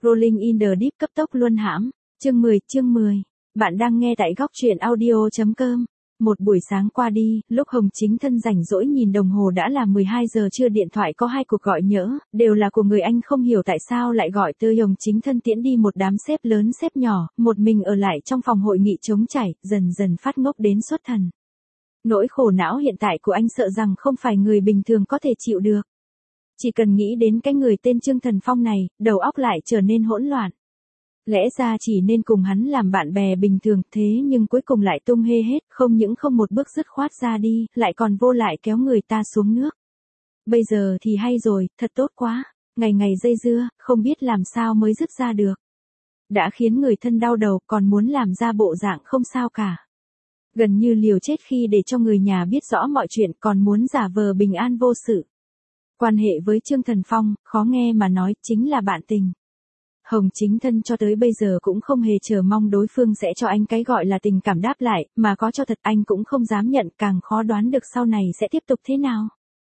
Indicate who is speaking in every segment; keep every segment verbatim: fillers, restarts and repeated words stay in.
Speaker 1: Rolling in the Deep cấp tốc luân hãm. Chương mười, chương mười. Bạn đang nghe tại góc truyện audio chấm com. Một buổi sáng qua đi, lúc Hồng Chính Thân rảnh rỗi nhìn đồng hồ đã là mười hai giờ trưa, điện thoại có hai cuộc gọi nhỡ, đều là của người anh không hiểu tại sao lại gọi tới. Hồng Chính Thân tiễn đi một đám sếp lớn sếp nhỏ, một mình ở lại trong phòng hội nghị trống trải, dần dần phát ngốc đến xuất thần. Nỗi khổ não hiện tại của anh sợ rằng không phải người bình thường có thể chịu được. Chỉ cần nghĩ đến cái người tên Trương Thần Phong này, đầu óc lại trở nên hỗn loạn. Lẽ ra chỉ nên cùng hắn làm bạn bè bình thường, thế nhưng cuối cùng lại tung hê hết, không những không một bước dứt khoát ra đi, lại còn vô lại kéo người ta xuống nước. Bây giờ thì hay rồi, thật tốt quá, ngày ngày dây dưa, không biết làm sao mới dứt ra được. Đã khiến người thân đau đầu, còn muốn làm ra bộ dạng không sao cả. Gần như liều chết khi để cho người nhà biết rõ mọi chuyện, còn muốn giả vờ bình an vô sự. Quan hệ với Trương Thần Phong, khó nghe mà nói, chính là bạn tình. Hồng Chính Thân cho tới bây giờ cũng không hề chờ mong đối phương sẽ cho anh cái gọi là tình cảm đáp lại, mà có cho thật anh cũng không dám nhận, càng khó đoán được sau này sẽ tiếp tục thế nào.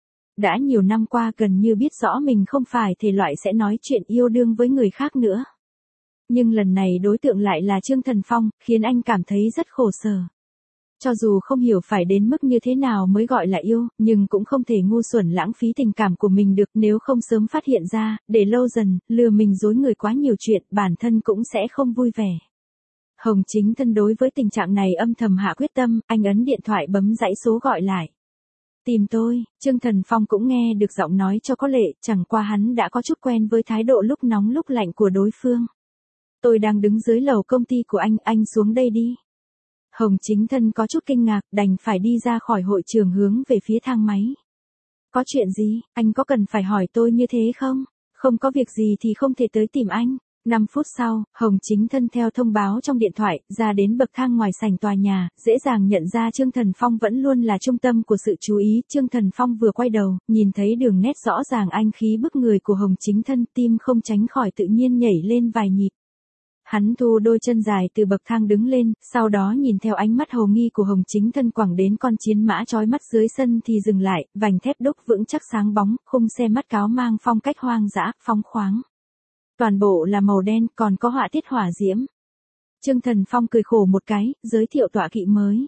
Speaker 1: Đã nhiều năm qua gần như biết rõ mình không phải thể loại sẽ nói chuyện yêu đương với người khác nữa. Nhưng lần này đối tượng lại là Trương Thần Phong, khiến anh cảm thấy rất khổ sở. Cho dù không hiểu phải đến mức như thế nào mới gọi là yêu, nhưng cũng không thể ngu xuẩn lãng phí tình cảm của mình được, nếu không sớm phát hiện ra, để lâu dần, lừa mình dối người quá nhiều chuyện, bản thân cũng sẽ không vui vẻ. Hồng Chính Thân đối với tình trạng này âm thầm hạ quyết tâm, anh ấn điện thoại bấm dãy số gọi lại. Tìm tôi, Trương Thần Phong cũng nghe được giọng nói cho có lệ, chẳng qua hắn đã có chút quen với thái độ lúc nóng lúc lạnh của đối phương. Tôi đang đứng dưới lầu công ty của anh, anh xuống đây đi. Hồng Chính Thân có chút kinh ngạc, đành phải đi ra khỏi hội trường hướng về phía thang máy. Có chuyện gì, anh có cần phải hỏi tôi như thế không? Không có việc gì thì không thể tới tìm anh. năm phút sau, Hồng Chính Thân theo thông báo trong điện thoại, ra đến bậc thang ngoài sảnh tòa nhà, dễ dàng nhận ra Trương Thần Phong vẫn luôn là trung tâm của sự chú ý. Trương Thần Phong vừa quay đầu, nhìn thấy đường nét rõ ràng anh khí bức người của Hồng Chính Thân, tim không tránh khỏi tự nhiên nhảy lên vài nhịp. Hắn thu đôi chân dài từ bậc thang đứng lên, sau đó nhìn theo ánh mắt hồ nghi của Hồng Chính Thân quẳng đến con chiến mã chói mắt dưới sân thì dừng lại, vành thép đúc vững chắc sáng bóng, khung xe mắt cáo mang phong cách hoang dã, phóng khoáng. Toàn bộ là màu đen, còn có họa tiết hỏa diễm. Trương Thần Phong cười khổ một cái, giới thiệu tọa kỵ mới.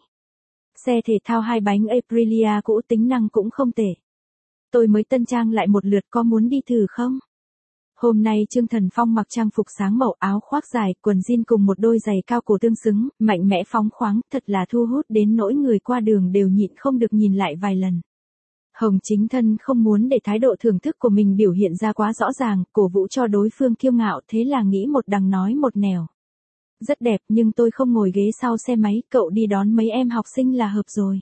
Speaker 1: Xe thể thao hai bánh Aprilia cũ, tính năng cũng không tệ. Tôi mới tân trang lại một lượt, có muốn đi thử không? Hôm nay Trương Thần Phong mặc trang phục sáng màu, áo khoác dài, quần jean cùng một đôi giày cao cổ tương xứng, mạnh mẽ phóng khoáng, thật là thu hút đến nỗi người qua đường đều nhịn không được nhìn lại vài lần. Hồng Chính Thân không muốn để thái độ thưởng thức của mình biểu hiện ra quá rõ ràng, cổ vũ cho đối phương kiêu ngạo, thế là nghĩ một đằng nói một nẻo. Rất đẹp, nhưng tôi không ngồi ghế sau xe máy, cậu đi đón mấy em học sinh là hợp rồi.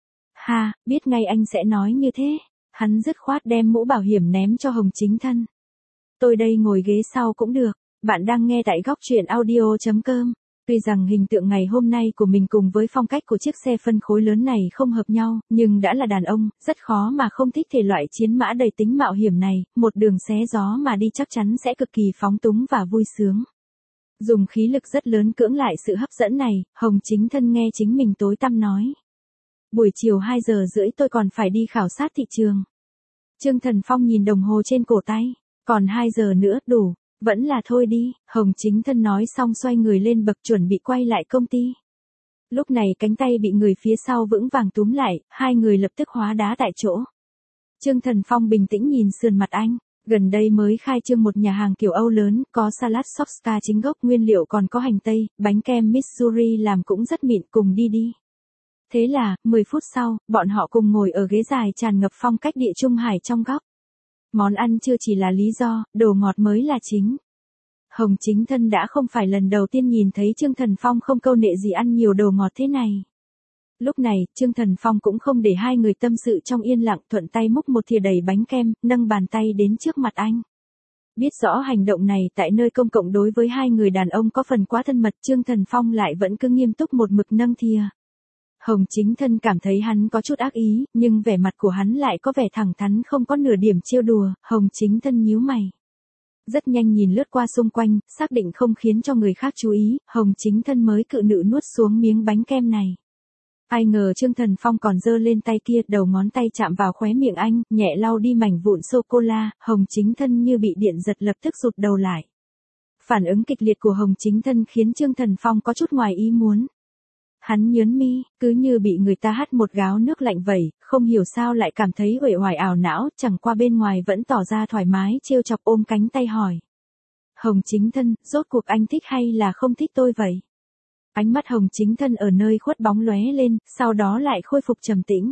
Speaker 1: Ha, biết ngay anh sẽ nói như thế. Hắn dứt khoát đem mũ bảo hiểm ném cho Hồng Chính Thân. Tôi đây ngồi ghế sau cũng được. Bạn đang nghe tại góc truyện audio chấm com. Tuy rằng hình tượng ngày hôm nay của mình cùng với phong cách của chiếc xe phân khối lớn này không hợp nhau, nhưng đã là đàn ông, rất khó mà không thích thể loại chiến mã đầy tính mạo hiểm này, một đường xé gió mà đi chắc chắn sẽ cực kỳ phóng túng và vui sướng. Dùng khí lực rất lớn cưỡng lại sự hấp dẫn này, Hồng Chính Thân nghe chính mình tối tăm nói. Buổi chiều hai giờ rưỡi tôi còn phải đi khảo sát thị trường. Trương Thần Phong nhìn đồng hồ trên cổ tay. Còn hai giờ nữa, đủ, vẫn là thôi đi, Hồng Chính Thân nói xong xoay người lên bậc chuẩn bị quay lại công ty. Lúc này cánh tay bị người phía sau vững vàng túm lại, hai người lập tức hóa đá tại chỗ. Trương Thần Phong bình tĩnh nhìn sườn mặt anh, gần đây mới khai trương một nhà hàng kiểu Âu lớn, có salad Shopska chính gốc, nguyên liệu còn có hành tây, bánh kem Missouri làm cũng rất mịn, cùng đi đi. Thế là, mười phút sau, bọn họ cùng ngồi ở ghế dài tràn ngập phong cách địa trung hải trong góc. Món ăn chưa chỉ là lý do, đồ ngọt mới là chính. Hồng Chính Thân đã không phải lần đầu tiên nhìn thấy Trương Thần Phong không câu nệ gì ăn nhiều đồ ngọt thế này. Lúc này, Trương Thần Phong cũng không để hai người tâm sự trong yên lặng, thuận tay múc một thìa đầy bánh kem, nâng bàn tay đến trước mặt anh. Biết rõ hành động này tại nơi công cộng đối với hai người đàn ông có phần quá thân mật, Trương Thần Phong lại vẫn cứ nghiêm túc một mực nâng thìa. Hồng Chính Thân cảm thấy hắn có chút ác ý, nhưng vẻ mặt của hắn lại có vẻ thẳng thắn, không có nửa điểm trêu đùa. Hồng Chính Thân nhíu mày. Rất nhanh nhìn lướt qua xung quanh, xác định không khiến cho người khác chú ý, Hồng Chính Thân mới cự nữ nuốt xuống miếng bánh kem này. Ai ngờ Trương Thần Phong còn giơ lên tay kia, đầu ngón tay chạm vào khóe miệng anh, nhẹ lau đi mảnh vụn sô-cô-la, Hồng Chính Thân như bị điện giật lập tức rụt đầu lại. Phản ứng kịch liệt của Hồng Chính Thân khiến Trương Thần Phong có chút ngoài ý muốn. Hắn nhớn mi, cứ như bị người ta hắt một gáo nước lạnh vậy, không hiểu sao lại cảm thấy uể oải ảo não, chẳng qua bên ngoài vẫn tỏ ra thoải mái trêu chọc ôm cánh tay hỏi. Hồng Chính Thân, rốt cuộc anh thích hay là không thích tôi vậy? Ánh mắt Hồng Chính Thân ở nơi khuất bóng lóe lên, sau đó lại khôi phục trầm tĩnh.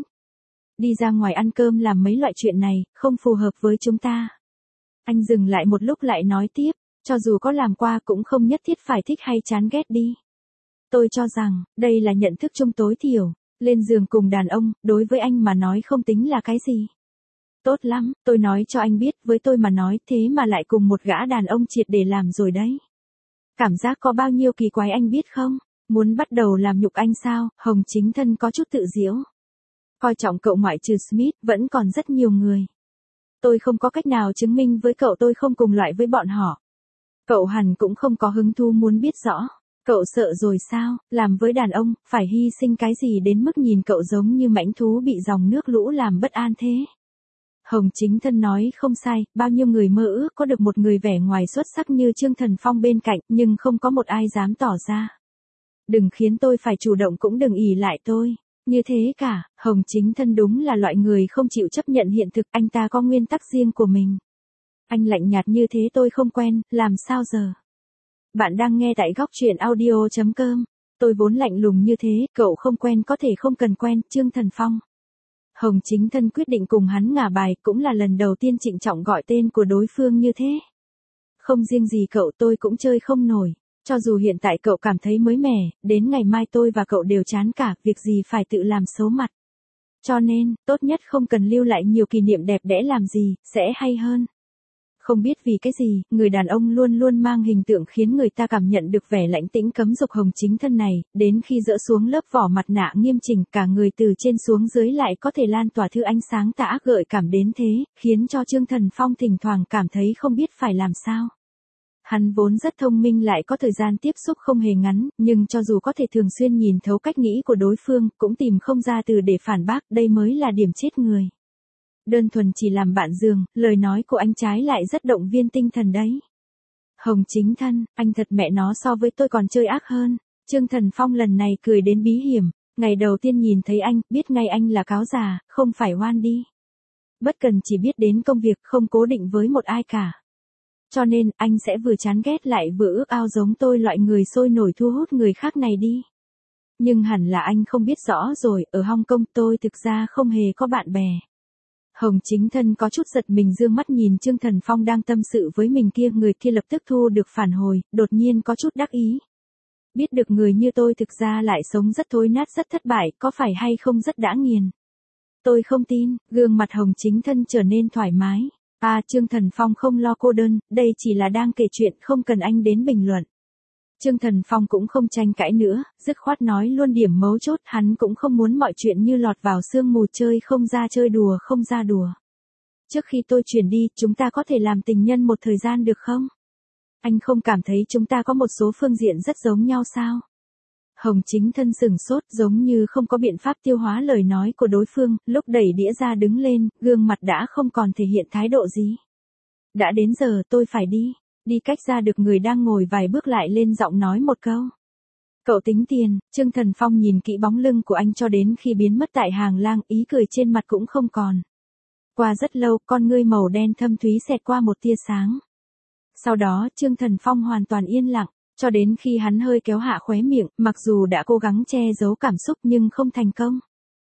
Speaker 1: Đi ra ngoài ăn cơm làm mấy loại chuyện này, không phù hợp với chúng ta. Anh dừng lại một lúc lại nói tiếp, cho dù có làm qua cũng không nhất thiết phải thích hay chán ghét đi. Tôi cho rằng, đây là nhận thức chung tối thiểu, lên giường cùng đàn ông, đối với anh mà nói không tính là cái gì. Tốt lắm, tôi nói cho anh biết, với tôi mà nói thế mà lại cùng một gã đàn ông triệt để làm rồi đấy. Cảm giác có bao nhiêu kỳ quái anh biết không? Muốn bắt đầu làm nhục anh sao? Hồng Chính Thân có chút tự giễu. Coi trọng cậu ngoại trừ Smith, vẫn còn rất nhiều người. Tôi không có cách nào chứng minh với cậu tôi không cùng loại với bọn họ. Cậu hẳn cũng không có hứng thú muốn biết rõ. Cậu sợ rồi sao, làm với đàn ông, phải hy sinh cái gì đến mức nhìn cậu giống như mãnh thú bị dòng nước lũ làm bất an thế. Hồng Chính Thân nói không sai, bao nhiêu người mơ ước có được một người vẻ ngoài xuất sắc như Trương Thần Phong bên cạnh, nhưng không có một ai dám tỏ ra. Đừng khiến tôi phải chủ động cũng đừng ỷ lại tôi. Như thế cả, Hồng Chính Thân đúng là loại người không chịu chấp nhận hiện thực, anh ta có nguyên tắc riêng của mình. Anh lạnh nhạt như thế tôi không quen, làm sao giờ? Bạn đang nghe tại góc truyện audio chấm com. Tôi vốn lạnh lùng như thế, cậu không quen có thể không cần quen, Trương Thần Phong. Hồng Chính Thân quyết định cùng hắn ngả bài, cũng là lần đầu tiên trịnh trọng gọi tên của đối phương như thế. Không riêng gì cậu tôi cũng chơi không nổi. Cho dù hiện tại cậu cảm thấy mới mẻ, đến ngày mai tôi và cậu đều chán cả, việc gì phải tự làm xấu mặt. Cho nên, tốt nhất không cần lưu lại nhiều kỷ niệm đẹp đẽ làm gì, sẽ hay hơn. Không biết vì cái gì, người đàn ông luôn luôn mang hình tượng khiến người ta cảm nhận được vẻ lãnh tĩnh cấm dục Hồng Chính Thân này, đến khi dỡ xuống lớp vỏ mặt nạ nghiêm chỉnh, cả người từ trên xuống dưới lại có thể lan tỏa thứ ánh sáng tà ác gợi cảm đến thế, khiến cho Trương Thần Phong thỉnh thoảng cảm thấy không biết phải làm sao. Hắn vốn rất thông minh lại có thời gian tiếp xúc không hề ngắn, nhưng cho dù có thể thường xuyên nhìn thấu cách nghĩ của đối phương, cũng tìm không ra từ để phản bác, đây mới là điểm chết người. Đơn thuần chỉ làm bạn giường, lời nói của anh trái lại rất động viên tinh thần đấy. Hồng Chính Thân, anh thật mẹ nó so với tôi còn chơi ác hơn. Trương Thần Phong lần này cười đến bí hiểm, ngày đầu tiên nhìn thấy anh, biết ngay anh là cáo già, không phải hoan đi. Bất cần chỉ biết đến công việc, không cố định với một ai cả. Cho nên, anh sẽ vừa chán ghét lại vừa ước ao giống tôi loại người sôi nổi thu hút người khác này đi. Nhưng hẳn là anh không biết rõ rồi, ở Hong Kong tôi thực ra không hề có bạn bè. Hồng Chính Thân có chút giật mình dương mắt nhìn Trương Thần Phong đang tâm sự với mình kia, người kia lập tức thu được phản hồi, đột nhiên có chút đắc ý. Biết được người như tôi thực ra lại sống rất thối nát rất thất bại, có phải hay không rất đã nghiền. Tôi không tin, gương mặt Hồng Chính Thân trở nên thoải mái. À, Trương Thần Phong không lo cô đơn, đây chỉ là đang kể chuyện, không cần anh đến bình luận. Trương Thần Phong cũng không tranh cãi nữa, dứt khoát nói luôn điểm mấu chốt, hắn cũng không muốn mọi chuyện như lọt vào sương mù, chơi không ra chơi đùa không ra đùa. Trước khi tôi chuyển đi, chúng ta có thể làm tình nhân một thời gian được không? Anh không cảm thấy chúng ta có một số phương diện rất giống nhau sao? Hồng Chính Thân sừng sốt, giống như không có biện pháp tiêu hóa lời nói của đối phương, lúc đẩy đĩa ra đứng lên, gương mặt đã không còn thể hiện thái độ gì. Đã đến giờ tôi phải đi. Đi cách ra được người đang ngồi vài bước lại lên giọng nói một câu. Cậu tính tiền, Trương Thần Phong nhìn kỹ bóng lưng của anh cho đến khi biến mất tại hàng lang, ý cười trên mặt cũng không còn. Qua rất lâu, con ngươi màu đen thâm thúy xẹt qua một tia sáng. Sau đó, Trương Thần Phong hoàn toàn yên lặng, cho đến khi hắn hơi kéo hạ khóe miệng, mặc dù đã cố gắng che giấu cảm xúc nhưng không thành công.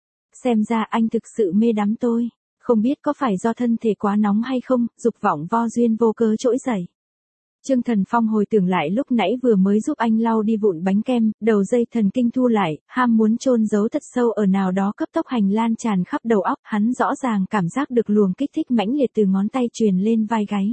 Speaker 1: Xem ra anh thực sự mê đắm tôi, không biết có phải do thân thể quá nóng hay không, dục vọng vô duyên vô cớ trỗi dậy. Trương Thần Phong hồi tưởng lại lúc nãy vừa mới giúp anh lau đi vụn bánh kem, đầu dây thần kinh thu lại, ham muốn chôn giấu thật sâu ở nào đó cấp tốc hành lan tràn khắp đầu óc, hắn rõ ràng cảm giác được luồng kích thích mãnh liệt từ ngón tay truyền lên vai gáy.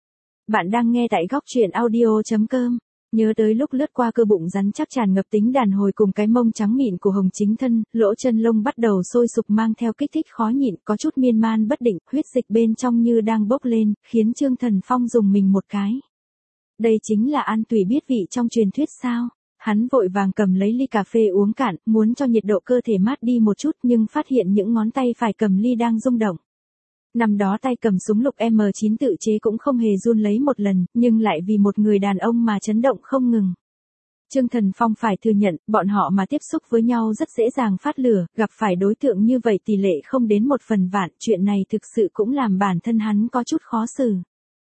Speaker 1: Bạn đang nghe tại góc truyện audio chấm com. Nhớ tới lúc lướt qua cơ bụng rắn chắc tràn ngập tính đàn hồi cùng cái mông trắng mịn của Hồng Chính Thân, lỗ chân lông bắt đầu sôi sục mang theo kích thích khó nhịn, có chút miên man bất định, huyết dịch bên trong như đang bốc lên, khiến Trương Thần Phong dùng mình một cái. Đây chính là An Tùy biết vị trong truyền thuyết sao? Hắn vội vàng cầm lấy ly cà phê uống cạn, muốn cho nhiệt độ cơ thể mát đi một chút nhưng phát hiện những ngón tay phải cầm ly đang rung động. Năm đó tay cầm súng lục M chín tự chế cũng không hề run lấy một lần, nhưng lại vì một người đàn ông mà chấn động không ngừng. Trương Thần Phong phải thừa nhận, bọn họ mà tiếp xúc với nhau rất dễ dàng phát lửa, gặp phải đối tượng như vậy tỷ lệ không đến một phần vạn, chuyện này thực sự cũng làm bản thân hắn có chút khó xử.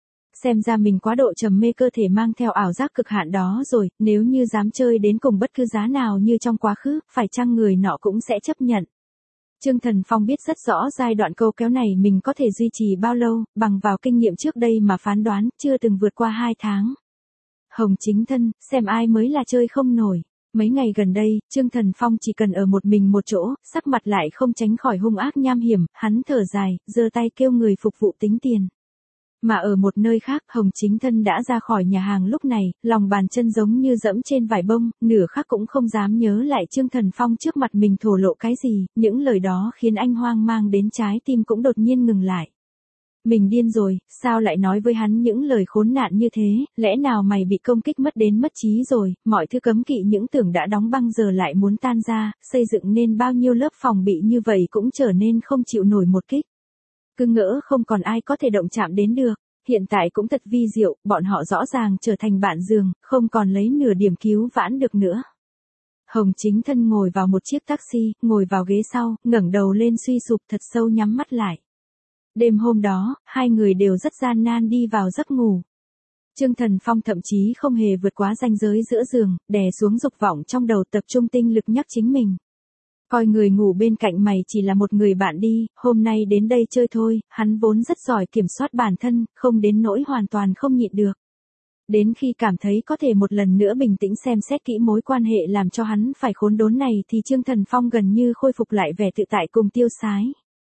Speaker 1: Xem ra mình quá độ trầm mê cơ thể mang theo ảo giác cực hạn đó rồi, nếu như dám chơi đến cùng bất cứ giá nào như trong quá khứ, phải chăng người nọ cũng sẽ chấp nhận. Trương Thần Phong biết rất rõ giai đoạn câu kéo này mình có thể duy trì bao lâu, bằng vào kinh nghiệm trước đây mà phán đoán, chưa từng vượt qua hai tháng. Hồng Chính Thân, xem ai mới là chơi không nổi. Mấy ngày gần đây, Trương Thần Phong chỉ cần ở một mình một chỗ, sắc mặt lại không tránh khỏi hung ác nham hiểm, hắn thở dài, giơ tay kêu người phục vụ tính tiền. Mà ở một nơi khác, Hồng Chính Thân đã ra khỏi nhà hàng lúc này, lòng bàn chân giống như dẫm trên vải bông, nửa khắc cũng không dám nhớ lại Trương Thần Phong trước mặt mình thổ lộ cái gì, những lời đó khiến anh hoang mang đến trái tim cũng đột nhiên ngừng lại. Mình điên rồi, sao lại nói với hắn những lời khốn nạn như thế, lẽ nào mày bị công kích mất đến mất trí rồi, mọi thứ cấm kỵ những tưởng đã đóng băng giờ lại muốn tan ra, xây dựng nên bao nhiêu lớp phòng bị như vậy cũng trở nên không chịu nổi một kích. Cứ ngỡ không còn ai có thể động chạm đến được, hiện tại cũng thật vi diệu, bọn họ rõ ràng trở thành bạn giường, không còn lấy nửa điểm cứu vãn được nữa. Hồng Chính Thân ngồi vào một chiếc taxi, ngồi vào ghế sau, ngẩng đầu lên suy sụp thật sâu nhắm mắt lại. Đêm hôm đó, hai người đều rất gian nan đi vào giấc ngủ. Trương Thần Phong thậm chí không hề vượt quá ranh giới giữa giường, đè xuống dục vọng trong đầu tập trung tinh lực nhắc chính mình. Coi người ngủ bên cạnh mày chỉ là một người bạn đi, hôm nay đến đây chơi thôi, hắn vốn rất giỏi kiểm soát bản thân, không đến nỗi hoàn toàn không nhịn được. Đến khi cảm thấy có thể một lần nữa bình tĩnh xem xét kỹ mối quan hệ làm cho hắn phải khốn đốn này thì Trương Thần Phong gần như khôi phục lại vẻ tự tại cùng tiêu sái.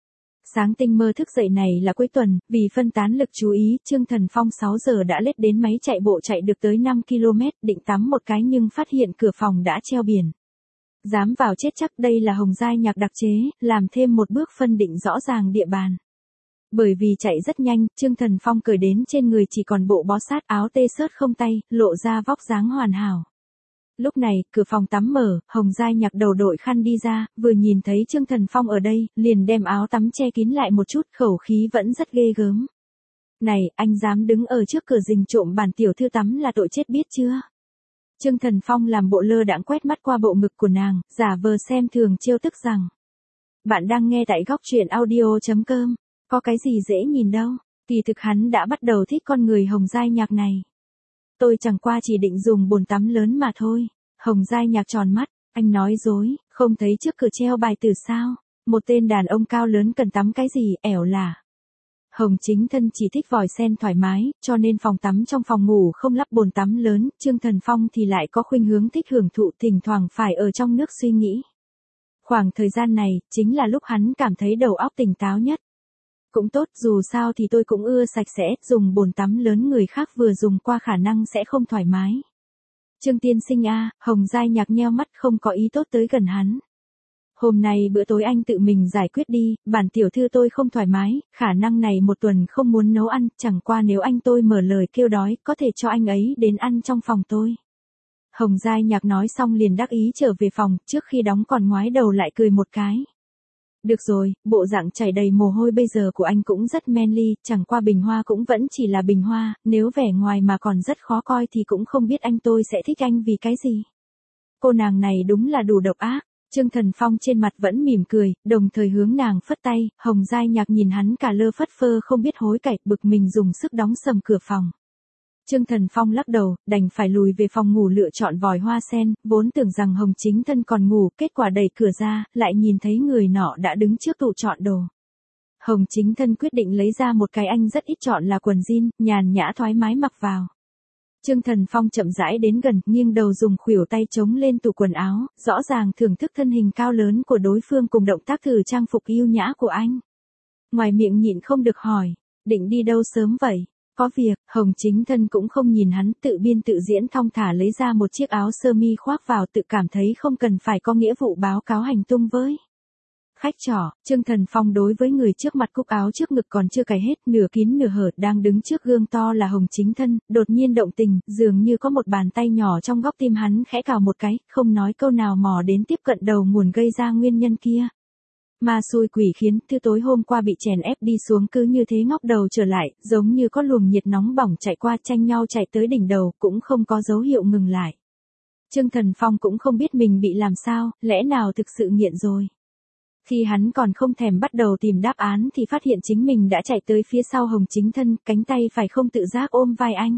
Speaker 1: Sáng tinh mơ thức dậy này là cuối tuần, vì phân tán lực chú ý, Trương Thần Phong sáu giờ đã lết đến máy chạy bộ chạy được tới năm ki lô mét, định tắm một cái nhưng phát hiện cửa phòng đã treo biển. Dám vào chết chắc, đây là Hồng Giai Nhạc đặc chế, làm thêm một bước phân định rõ ràng địa bàn. Bởi vì chạy rất nhanh, Trương Thần Phong cởi đến trên người chỉ còn bộ bó sát áo tê xớt không tay, lộ ra vóc dáng hoàn hảo. Lúc này, cửa phòng tắm mở, Hồng Giai Nhạc đầu đội khăn đi ra, vừa nhìn thấy Trương Thần Phong ở đây, liền đem áo tắm che kín lại một chút, khẩu khí vẫn rất ghê gớm. Này, anh dám đứng ở trước cửa rình trộm bản tiểu thư tắm là tội chết biết chưa? Trương Thần Phong làm bộ lơ đãng quét mắt qua bộ ngực của nàng, giả vờ xem thường trêu tức rằng. Bạn đang nghe tại góc truyện audio chấm com, có cái gì dễ nhìn đâu, kỳ thực hắn đã bắt đầu thích con người Hồng Giai Nhạc này. Tôi chẳng qua chỉ định dùng bồn tắm lớn mà thôi. Hồng Giai Nhạc tròn mắt, anh nói dối, không thấy trước cửa treo bài từ sao, một tên đàn ông cao lớn cần tắm cái gì, ẻo là. Hồng Chính Thân chỉ thích vòi sen thoải mái, cho nên phòng tắm trong phòng ngủ không lắp bồn tắm lớn, Trương Thần Phong thì lại có khuynh hướng thích hưởng thụ, thỉnh thoảng phải ở trong nước suy nghĩ. Khoảng thời gian này, chính là lúc hắn cảm thấy đầu óc tỉnh táo nhất. Cũng tốt, dù sao thì tôi cũng ưa sạch sẽ, dùng bồn tắm lớn người khác vừa dùng qua khả năng sẽ không thoải mái. Trương tiên sinh a, Hồng Giai Nhạc nheo mắt không có ý tốt tới gần hắn. Hôm nay bữa tối anh tự mình giải quyết đi, bản tiểu thư tôi không thoải mái, khả năng này một tuần không muốn nấu ăn, chẳng qua nếu anh tôi mở lời kêu đói, có thể cho anh ấy đến ăn trong phòng tôi. Hồng Giai Nhạc nói xong liền đắc ý trở về phòng, trước khi đóng còn ngoái đầu lại cười một cái. Được rồi, bộ dạng chảy đầy mồ hôi bây giờ của anh cũng rất manly, chẳng qua bình hoa cũng vẫn chỉ là bình hoa, nếu vẻ ngoài mà còn rất khó coi thì cũng không biết anh tôi sẽ thích anh vì cái gì. Cô nàng này đúng là đủ độc ác. Trương Thần Phong trên mặt vẫn mỉm cười, đồng thời hướng nàng phất tay, Hồng Giai Nhạc nhìn hắn cả lơ phất phơ không biết hối cải, bực mình dùng sức đóng sầm cửa phòng. Trương Thần Phong lắc đầu, đành phải lùi về phòng ngủ lựa chọn vòi hoa sen, vốn tưởng rằng Hồng Chính Thân còn ngủ, kết quả đẩy cửa ra, lại nhìn thấy người nọ đã đứng trước tủ chọn đồ. Hồng Chính Thân quyết định lấy ra một cái anh rất ít chọn là quần jean, nhàn nhã thoải mái mặc vào. Trương Thần Phong chậm rãi đến gần, nghiêng đầu dùng khuỷu tay chống lên tủ quần áo, rõ ràng thưởng thức thân hình cao lớn của đối phương cùng động tác thử trang phục yêu nhã của anh. Ngoài miệng nhịn không được hỏi, định đi đâu sớm vậy? Có việc, Hồng Chính Thân cũng không nhìn hắn, tự biên tự diễn thong thả lấy ra một chiếc áo sơ mi khoác vào, tự cảm thấy không cần phải có nghĩa vụ báo cáo hành tung với khách trọ. Trương Thần Phong đối với người trước mặt cúc áo trước ngực còn chưa cài hết, nửa kín nửa hở, đang đứng trước gương to là Hồng Chính Thân, đột nhiên động tình, dường như có một bàn tay nhỏ trong góc tim hắn khẽ cào một cái, không nói câu nào mò đến tiếp cận đầu nguồn gây ra nguyên nhân kia. Ma xui quỷ khiến, thứ tối hôm qua bị chèn ép đi xuống cứ như thế ngóc đầu trở lại, giống như có luồng nhiệt nóng bỏng chạy qua tranh nhau chạy tới đỉnh đầu, cũng không có dấu hiệu ngừng lại. Trương Thần Phong cũng không biết mình bị làm sao, lẽ nào thực sự nghiện rồi. Khi hắn còn không thèm bắt đầu tìm đáp án thì phát hiện chính mình đã chạy tới phía sau Hồng Chính Thân, cánh tay phải không tự giác ôm vai anh.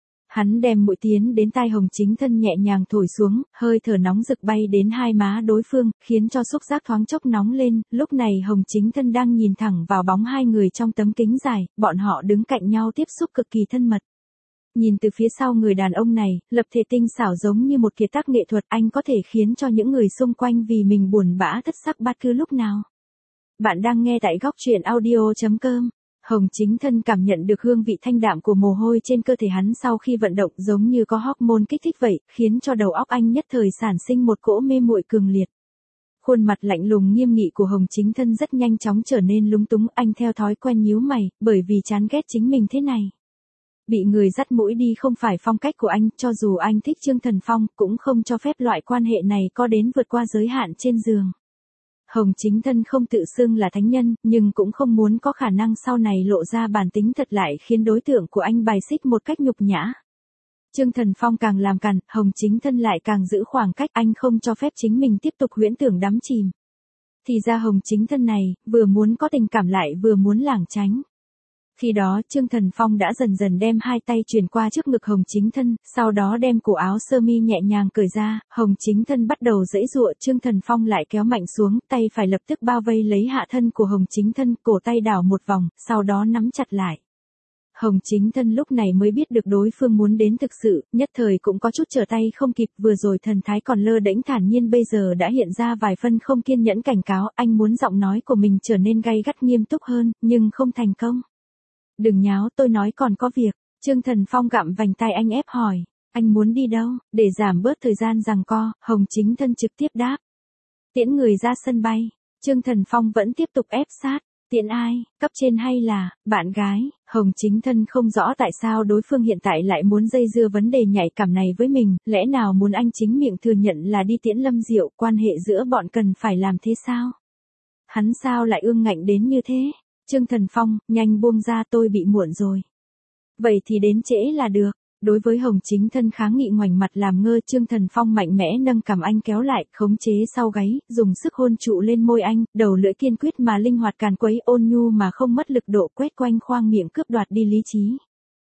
Speaker 1: Hắn đem mũi tiến đến tai Hồng Chính Thân nhẹ nhàng thổi xuống, hơi thở nóng rực bay đến hai má đối phương, khiến cho xúc giác thoáng chốc nóng lên, lúc này Hồng Chính Thân đang nhìn thẳng vào bóng hai người trong tấm kính dài, bọn họ đứng cạnh nhau tiếp xúc cực kỳ thân mật. Nhìn từ phía sau người đàn ông này, lập thể tinh xảo giống như một kiệt tác nghệ thuật, anh có thể khiến cho những người xung quanh vì mình buồn bã thất sắc bất cứ lúc nào. Bạn đang nghe tại góc truyện audio chấm com. Hồng Chính Thân cảm nhận được hương vị thanh đạm của mồ hôi trên cơ thể hắn sau khi vận động giống như có hormone kích thích vậy, khiến cho đầu óc anh nhất thời sản sinh một cỗ mê muội cường liệt. Khuôn mặt lạnh lùng nghiêm nghị của Hồng Chính Thân rất nhanh chóng trở nên lúng túng, anh theo thói quen nhíu mày, bởi vì chán ghét chính mình thế này. Bị người dắt mũi đi không phải phong cách của anh, cho dù anh thích Trương Thần Phong, cũng không cho phép loại quan hệ này có đến vượt qua giới hạn trên giường. Hồng Chính Thân không tự xưng là thánh nhân, nhưng cũng không muốn có khả năng sau này lộ ra bản tính thật lại khiến đối tượng của anh bài xích một cách nhục nhã. Trương Thần Phong càng làm càn, Hồng Chính Thân lại càng giữ khoảng cách, anh không cho phép chính mình tiếp tục huyễn tưởng đắm chìm. Thì ra Hồng Chính Thân này, vừa muốn có tình cảm lại vừa muốn lảng tránh. Khi đó Trương Thần Phong đã dần dần đem hai tay truyền qua trước ngực Hồng Chính Thân, sau đó đem cổ áo sơ mi nhẹ nhàng cởi ra, Hồng Chính Thân bắt đầu giãy giụa, Trương Thần Phong lại kéo mạnh xuống, tay phải lập tức bao vây lấy hạ thân của Hồng Chính Thân, cổ tay đảo một vòng, sau đó nắm chặt lại. Hồng Chính Thân lúc này mới biết được đối phương muốn đến thực sự, nhất thời cũng có chút trở tay không kịp, vừa rồi thần thái còn lơ đễnh thản nhiên bây giờ đã hiện ra vài phân không kiên nhẫn cảnh cáo, anh muốn giọng nói của mình trở nên gay gắt nghiêm túc hơn, nhưng không thành công. Đừng nháo, tôi nói còn có việc. Trương Thần Phong gặm vành tai anh ép hỏi. Anh muốn đi đâu? Để giảm bớt thời gian giằng co, Hồng Chính Thân trực tiếp đáp. Tiễn người ra sân bay. Trương Thần Phong vẫn tiếp tục ép sát. Tiễn ai? Cấp trên hay là bạn gái? Hồng Chính Thân không rõ tại sao đối phương hiện tại lại muốn dây dưa vấn đề nhạy cảm này với mình, lẽ nào muốn anh chính miệng thừa nhận là đi tiễn Lâm Diệu, quan hệ giữa bọn cần phải làm thế sao? Hắn sao lại ương ngạnh đến như thế? Trương Thần Phong, nhanh buông ra, tôi bị muộn rồi. Vậy thì đến trễ là được. Đối với Hồng Chính Thân kháng nghị ngoảnh mặt làm ngơ, Trương Thần Phong mạnh mẽ nâng cằm anh kéo lại, khống chế sau gáy, dùng sức hôn trụ lên môi anh, đầu lưỡi kiên quyết mà linh hoạt càn quấy, ôn nhu mà không mất lực độ quét quanh khoang miệng cướp đoạt đi lý trí.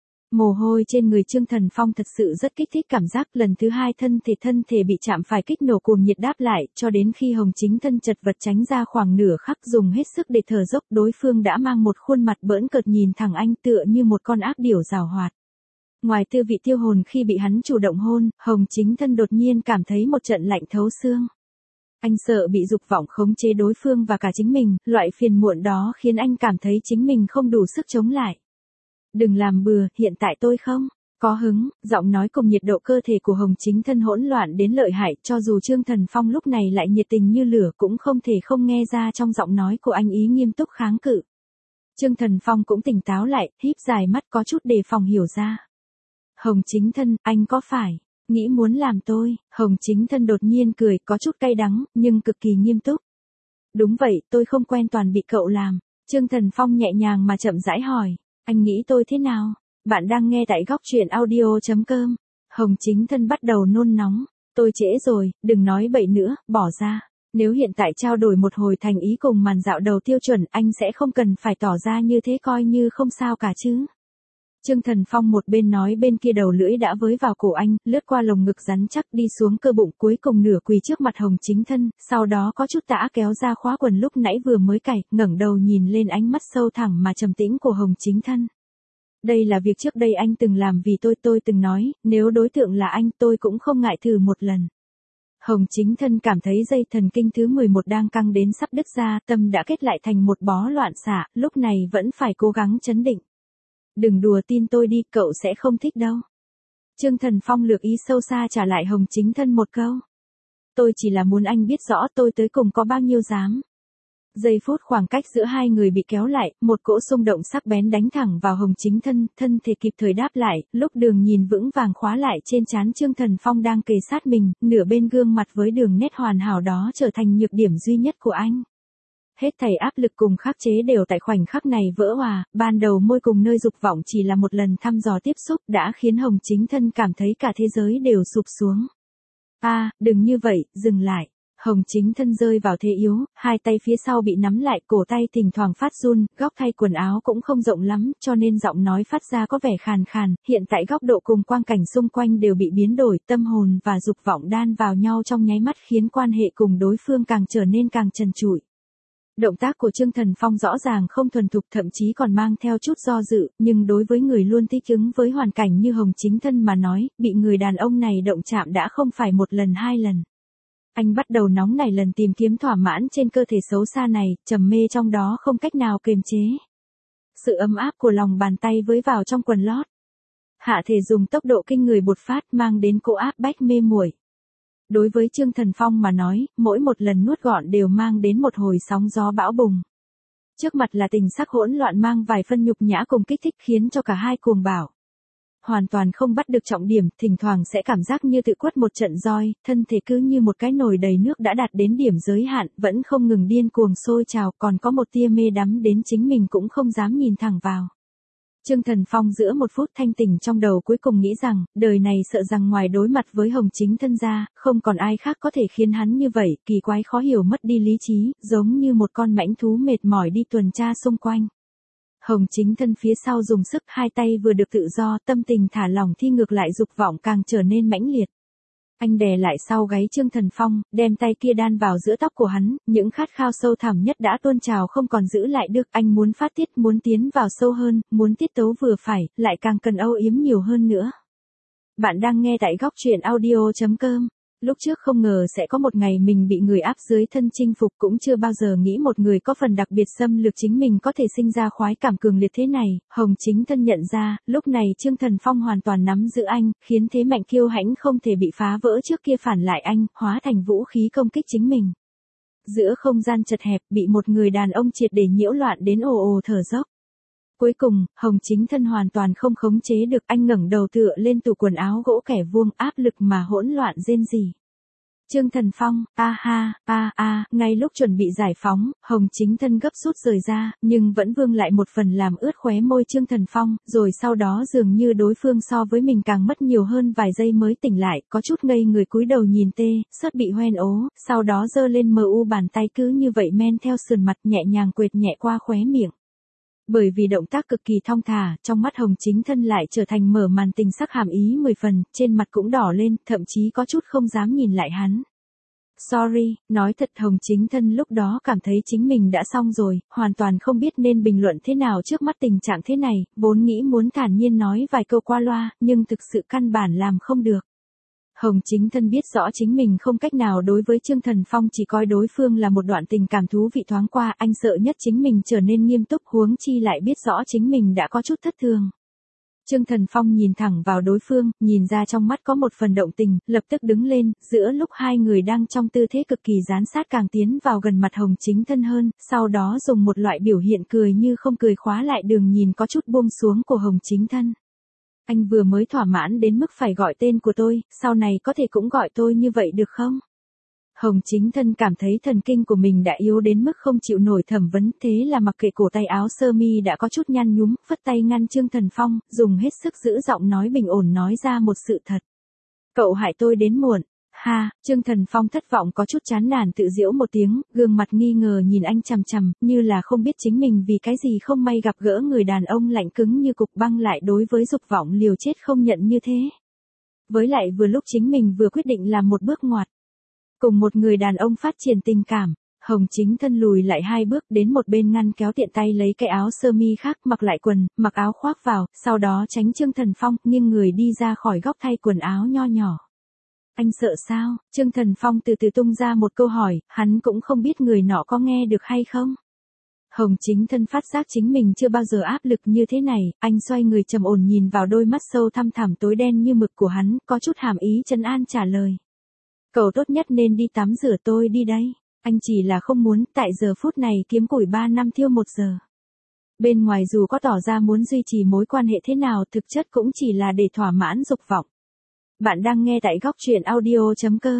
Speaker 1: Mồ hôi trên người Trương Thần Phong thật sự rất kích thích cảm giác, lần thứ hai thân thể thân thể bị chạm phải kích nổ cuồng nhiệt đáp lại, cho đến khi Hồng Chính Thân chật vật tránh ra khoảng nửa khắc, dùng hết sức để thở dốc, đối phương đã mang một khuôn mặt bỡn cợt nhìn thẳng anh tựa như một con ác điểu giàu hoạt. Ngoài tư vị tiêu hồn khi bị hắn chủ động hôn, Hồng Chính Thân đột nhiên cảm thấy một trận lạnh thấu xương. Anh sợ bị dục vọng khống chế đối phương và cả chính mình, loại phiền muộn đó khiến anh cảm thấy chính mình không đủ sức chống lại. Đừng làm bừa, hiện tại tôi không có hứng. Giọng nói cùng nhiệt độ cơ thể của Hồng Chính Thân hỗn loạn đến lợi hại, cho dù Trương Thần Phong lúc này lại nhiệt tình như lửa cũng không thể không nghe ra trong giọng nói của anh ý nghiêm túc kháng cự. Trương Thần Phong cũng tỉnh táo lại, híp dài mắt có chút đề phòng hiểu ra. Hồng Chính Thân, anh có phải nghĩ muốn làm tôi? Hồng Chính Thân đột nhiên cười, có chút cay đắng, nhưng cực kỳ nghiêm túc. Đúng vậy, tôi không quen toàn bị cậu làm. Trương Thần Phong nhẹ nhàng mà chậm rãi hỏi. Anh nghĩ tôi thế nào? Bạn đang nghe tại góc truyện audio chấm com. Hồng Chính Thân bắt đầu nôn nóng. Tôi trễ rồi, đừng nói bậy nữa, bỏ ra. Nếu hiện tại trao đổi một hồi thành ý cùng màn dạo đầu tiêu chuẩn, anh sẽ không cần phải tỏ ra như thế, coi như không sao cả chứ. Trương Thần Phong một bên nói bên kia đầu lưỡi đã với vào cổ anh, lướt qua lồng ngực rắn chắc đi xuống cơ bụng, cuối cùng nửa quỳ trước mặt Hồng Chính Thân, sau đó có chút tã kéo ra khóa quần lúc nãy vừa mới cài, ngẩng đầu nhìn lên ánh mắt sâu thẳm mà trầm tĩnh của Hồng Chính Thân. Đây là việc trước đây anh từng làm vì tôi, tôi từng nói, nếu đối tượng là anh tôi cũng không ngại thử một lần. Hồng Chính Thân cảm thấy dây thần kinh thứ mười một đang căng đến sắp đứt ra, tâm đã kết lại thành một bó loạn xạ, lúc này vẫn phải cố gắng trấn định. Đừng đùa tin tôi đi, cậu sẽ không thích đâu. Trương Thần Phong lược ý sâu xa trả lại Hồng Chính Thân một câu. Tôi chỉ là muốn anh biết rõ tôi tới cùng có bao nhiêu dám. Giây phút khoảng cách giữa hai người bị kéo lại, một cỗ xung động sắc bén đánh thẳng vào Hồng Chính Thân, thân thể kịp thời đáp lại, lúc đường nhìn vững vàng khóa lại trên trán Trương Thần Phong đang kề sát mình, nửa bên gương mặt với đường nét hoàn hảo đó trở thành nhược điểm duy nhất của anh. Hết thảy áp lực cùng khắc chế đều tại khoảnh khắc này vỡ hòa, ban đầu môi cùng nơi dục vọng chỉ là một lần thăm dò tiếp xúc đã khiến Hồng Chính Thân cảm thấy cả thế giới đều sụp xuống. A, à, đừng như vậy, dừng lại. Hồng Chính Thân rơi vào thế yếu, hai tay phía sau bị nắm lại, cổ tay thỉnh thoảng phát run, góc thay quần áo cũng không rộng lắm, cho nên giọng nói phát ra có vẻ khàn khàn, hiện tại góc độ cùng quang cảnh xung quanh đều bị biến đổi, tâm hồn và dục vọng đan vào nhau trong nháy mắt khiến quan hệ cùng đối phương càng trở nên càng trần trụi. Động tác của Trương Thần Phong rõ ràng không thuần thục, thậm chí còn mang theo chút do dự, nhưng đối với người luôn thích ứng với hoàn cảnh như Hồng Chính Thân mà nói, bị người đàn ông này động chạm đã không phải một lần hai lần. Anh bắt đầu nóng nảy lần tìm kiếm thỏa mãn trên cơ thể xấu xa này, trầm mê trong đó không cách nào kiềm chế. Sự ấm áp của lòng bàn tay với vào trong quần lót. Hạ thể dùng tốc độ kinh người bột phát mang đến cỗ áp bách mê muội. Đối với Trương Thần Phong mà nói, mỗi một lần nuốt gọn đều mang đến một hồi sóng gió bão bùng. Trước mặt là tình sắc hỗn loạn mang vài phân nhục nhã cùng kích thích khiến cho cả hai cuồng bạo. Hoàn toàn không bắt được trọng điểm, thỉnh thoảng sẽ cảm giác như tự quất một trận roi, thân thể cứ như một cái nồi đầy nước đã đạt đến điểm giới hạn, vẫn không ngừng điên cuồng sôi trào, còn có một tia mê đắm đến chính mình cũng không dám nhìn thẳng vào. Trương Thần Phong giữa một phút thanh tỉnh trong đầu cuối cùng nghĩ rằng, đời này sợ rằng ngoài đối mặt với Hồng Chính Thân ra, không còn ai khác có thể khiến hắn như vậy, kỳ quái khó hiểu mất đi lý trí, giống như một con mãnh thú mệt mỏi đi tuần tra xung quanh. Hồng Chính Thân phía sau dùng sức, hai tay vừa được tự do, tâm tình thả lỏng thi ngược lại dục vọng càng trở nên mãnh liệt. Anh đè lại sau gáy Trương Thần Phong, đem tay kia đan vào giữa tóc của hắn, những khát khao sâu thẳm nhất đã tuôn trào không còn giữ lại được, anh muốn phát tiết, muốn tiến vào sâu hơn, muốn tiết tấu vừa phải, lại càng cần âu yếm nhiều hơn nữa. Bạn đang nghe tại góc truyện audio chấm com. Lúc trước không ngờ sẽ có một ngày mình bị người áp dưới thân chinh phục, cũng chưa bao giờ nghĩ một người có phần đặc biệt xâm lược chính mình có thể sinh ra khoái cảm cường liệt thế này. Hồng Chính Thân nhận ra, lúc này Trương Thần Phong hoàn toàn nắm giữ anh, khiến thế mạnh kiêu hãnh không thể bị phá vỡ trước kia phản lại anh, hóa thành vũ khí công kích chính mình. Giữa không gian chật hẹp, bị một người đàn ông triệt để nhiễu loạn đến ồ ồ thở dốc. Cuối cùng, Hồng Chính Thân hoàn toàn không khống chế được, anh ngẩng đầu tựa lên tủ quần áo gỗ kẻ vuông, áp lực mà hỗn loạn rên rỉ. Trương Thần Phong, a ha, a a, ngay lúc chuẩn bị giải phóng, Hồng Chính Thân gấp rút rời ra, nhưng vẫn vương lại một phần làm ướt khóe môi Trương Thần Phong, rồi sau đó dường như đối phương so với mình càng mất nhiều hơn vài giây mới tỉnh lại, có chút ngây người cúi đầu nhìn tê, sớt bị hoen ố, sau đó giơ lên mờ u bàn tay cứ như vậy men theo sườn mặt nhẹ nhàng quệt nhẹ qua khóe miệng. Bởi vì động tác cực kỳ thong thả, trong mắt Hồng Chính Thân lại trở thành mở màn tình sắc hàm ý mười phần, trên mặt cũng đỏ lên, thậm chí có chút không dám nhìn lại hắn. Sorry, nói thật Hồng Chính Thân lúc đó cảm thấy chính mình đã xong rồi, hoàn toàn không biết nên bình luận thế nào trước mắt tình trạng thế này, vốn nghĩ muốn thản nhiên nói vài câu qua loa, nhưng thực sự căn bản làm không được. Hồng Chính Thân biết rõ chính mình không cách nào đối với Trương Thần Phong, chỉ coi đối phương là một đoạn tình cảm thú vị thoáng qua, anh sợ nhất chính mình trở nên nghiêm túc, huống chi lại biết rõ chính mình đã có chút thất thường. Trương Thần Phong nhìn thẳng vào đối phương, nhìn ra trong mắt có một phần động tình, lập tức đứng lên, giữa lúc hai người đang trong tư thế cực kỳ dán sát càng tiến vào gần mặt Hồng Chính Thân hơn, sau đó dùng một loại biểu hiện cười như không cười khóa lại đường nhìn có chút buông xuống của Hồng Chính Thân. Anh vừa mới thỏa mãn đến mức phải gọi tên của tôi, sau này có thể cũng gọi tôi như vậy được không? Hồng Chính Thân cảm thấy thần kinh của mình đã yếu đến mức không chịu nổi thẩm vấn, thế là mặc kệ cổ tay áo sơ mi đã có chút nhăn nhúm, phất tay ngăn Trương Thần Phong, dùng hết sức giữ giọng nói bình ổn nói ra một sự thật. Cậu hại tôi đến muộn. Ha, Trương Thần Phong thất vọng có chút chán nản tự giễu một tiếng, gương mặt nghi ngờ nhìn anh chằm chằm, như là không biết chính mình vì cái gì không may gặp gỡ người đàn ông lạnh cứng như cục băng lại đối với dục vọng liều chết không nhận như thế. Với lại vừa lúc chính mình vừa quyết định làm một bước ngoặt. Cùng một người đàn ông phát triển tình cảm, Hồng Chính Thân lùi lại hai bước đến một bên ngăn kéo tiện tay lấy cái áo sơ mi khác, mặc lại quần, mặc áo khoác vào, sau đó tránh Trương Thần Phong, nghiêng người đi ra khỏi góc thay quần áo nho nhỏ. Anh sợ sao? Trương Thần Phong từ từ tung ra một câu hỏi, hắn cũng không biết người nọ có nghe được hay không. Hồng Chính Thân phát giác chính mình chưa bao giờ áp lực như thế này, anh xoay người trầm ổn nhìn vào đôi mắt sâu thăm thẳm tối đen như mực của hắn, có chút hàm ý trấn an trả lời. Cậu tốt nhất nên đi tắm rửa, tôi đi đây. Anh chỉ là không muốn, tại giờ phút này kiếm củi ba năm thiêu một giờ. Bên ngoài dù có tỏ ra muốn duy trì mối quan hệ thế nào, thực chất cũng chỉ là để thỏa mãn dục vọng. Bạn đang nghe tại góc truyện audio chấm com.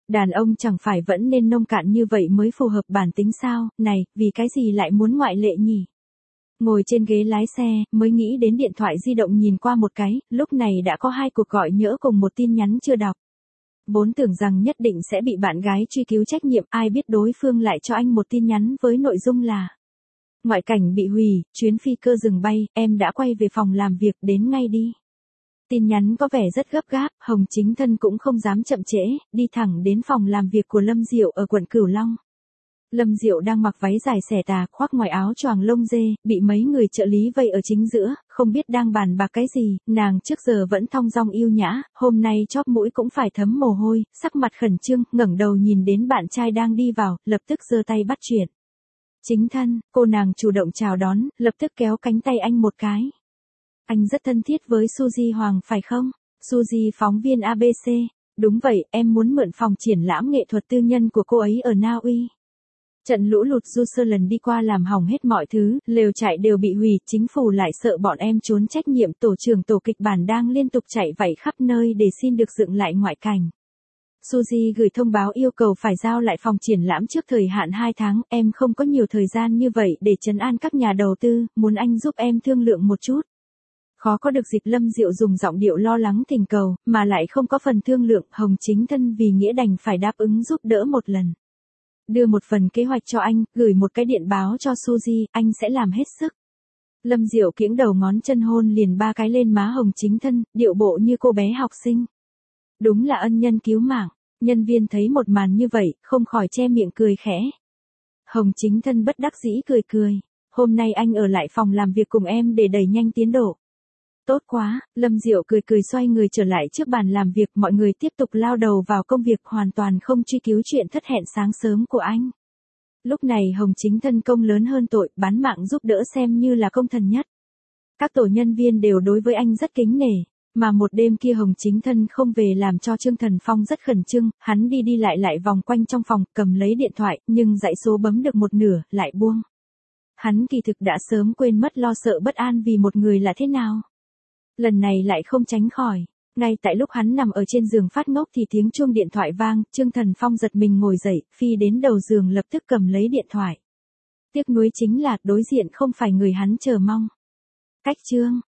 Speaker 1: Đàn ông chẳng phải vẫn nên nông cạn như vậy mới phù hợp bản tính sao, này, vì cái gì lại muốn ngoại lệ nhỉ? Ngồi trên ghế lái xe, mới nghĩ đến điện thoại di động nhìn qua một cái, lúc này đã có hai cuộc gọi nhỡ cùng một tin nhắn chưa đọc. Vốn tưởng rằng nhất định sẽ bị bạn gái truy cứu trách nhiệm, ai biết đối phương lại cho anh một tin nhắn với nội dung là: ngoại cảnh bị hủy, chuyến phi cơ dừng bay, em đã quay về phòng làm việc, đến ngay đi. Tin nhắn có vẻ rất gấp gáp, Hồng Chính Thân cũng không dám chậm trễ, đi thẳng đến phòng làm việc của Lâm Diệu ở quận Cửu Long. Lâm Diệu đang mặc váy dài xẻ tà, khoác ngoài áo choàng lông dê, bị mấy người trợ lý vây ở chính giữa, không biết đang bàn bạc cái gì, nàng trước giờ vẫn thong dong yêu nhã, hôm nay chóp mũi cũng phải thấm mồ hôi, sắc mặt khẩn trương, ngẩng đầu nhìn đến bạn trai đang đi vào, lập tức giơ tay bắt chuyện. Chính Thân, cô nàng chủ động chào đón, lập tức kéo cánh tay anh một cái. Anh rất thân thiết với Suzy Hoàng phải không? Suzy phóng viên a bê xê. Đúng vậy, em muốn mượn phòng triển lãm nghệ thuật tư nhân của cô ấy ở Na Uy. Trận lũ lụt du sơ lần đi qua làm hỏng hết mọi thứ, lều trại đều bị hủy, chính phủ lại sợ bọn em trốn trách nhiệm, tổ trưởng tổ kịch bản đang liên tục chạy vạy khắp nơi để xin được dựng lại ngoại cảnh. Suzy gửi thông báo yêu cầu phải giao lại phòng triển lãm trước thời hạn hai tháng, em không có nhiều thời gian như vậy để trấn an các nhà đầu tư, muốn anh giúp em thương lượng một chút. Khó có được dịp Lâm Diệu dùng giọng điệu lo lắng thỉnh cầu, mà lại không có phần thương lượng, Hồng Chính Thân vì nghĩa đành phải đáp ứng giúp đỡ một lần. Đưa một phần kế hoạch cho anh, gửi một cái điện báo cho Suzy, anh sẽ làm hết sức. Lâm Diệu kiễng đầu ngón chân hôn liền ba cái lên má Hồng Chính Thân, điệu bộ như cô bé học sinh. Đúng là ân nhân cứu mạng, nhân viên thấy một màn như vậy, không khỏi che miệng cười khẽ. Hồng Chính Thân bất đắc dĩ cười cười, hôm nay anh ở lại phòng làm việc cùng em để đẩy nhanh tiến độ. Tốt quá, Lâm Diệu cười cười xoay người trở lại trước bàn làm việc, mọi người tiếp tục lao đầu vào công việc hoàn toàn không truy cứu chuyện thất hẹn sáng sớm của anh. Lúc này Hồng Chính Thân công lớn hơn tội, bán mạng giúp đỡ xem như là công thần nhất. Các tổ nhân viên đều đối với anh rất kính nể, mà một đêm kia Hồng Chính Thân không về làm cho Trương Thần Phong rất khẩn trương, hắn đi đi lại lại vòng quanh trong phòng, cầm lấy điện thoại, nhưng dãy số bấm được một nửa, lại buông. Hắn kỳ thực đã sớm quên mất lo sợ bất an vì một người là thế nào. Lần này lại không tránh khỏi, ngay tại lúc hắn nằm ở trên giường phát ngốc thì tiếng chuông điện thoại vang, Trương Thần Phong giật mình ngồi dậy, phi đến đầu giường lập tức cầm lấy điện thoại. Tiếc nuối chính là đối diện không phải người hắn chờ mong. Cách Trương,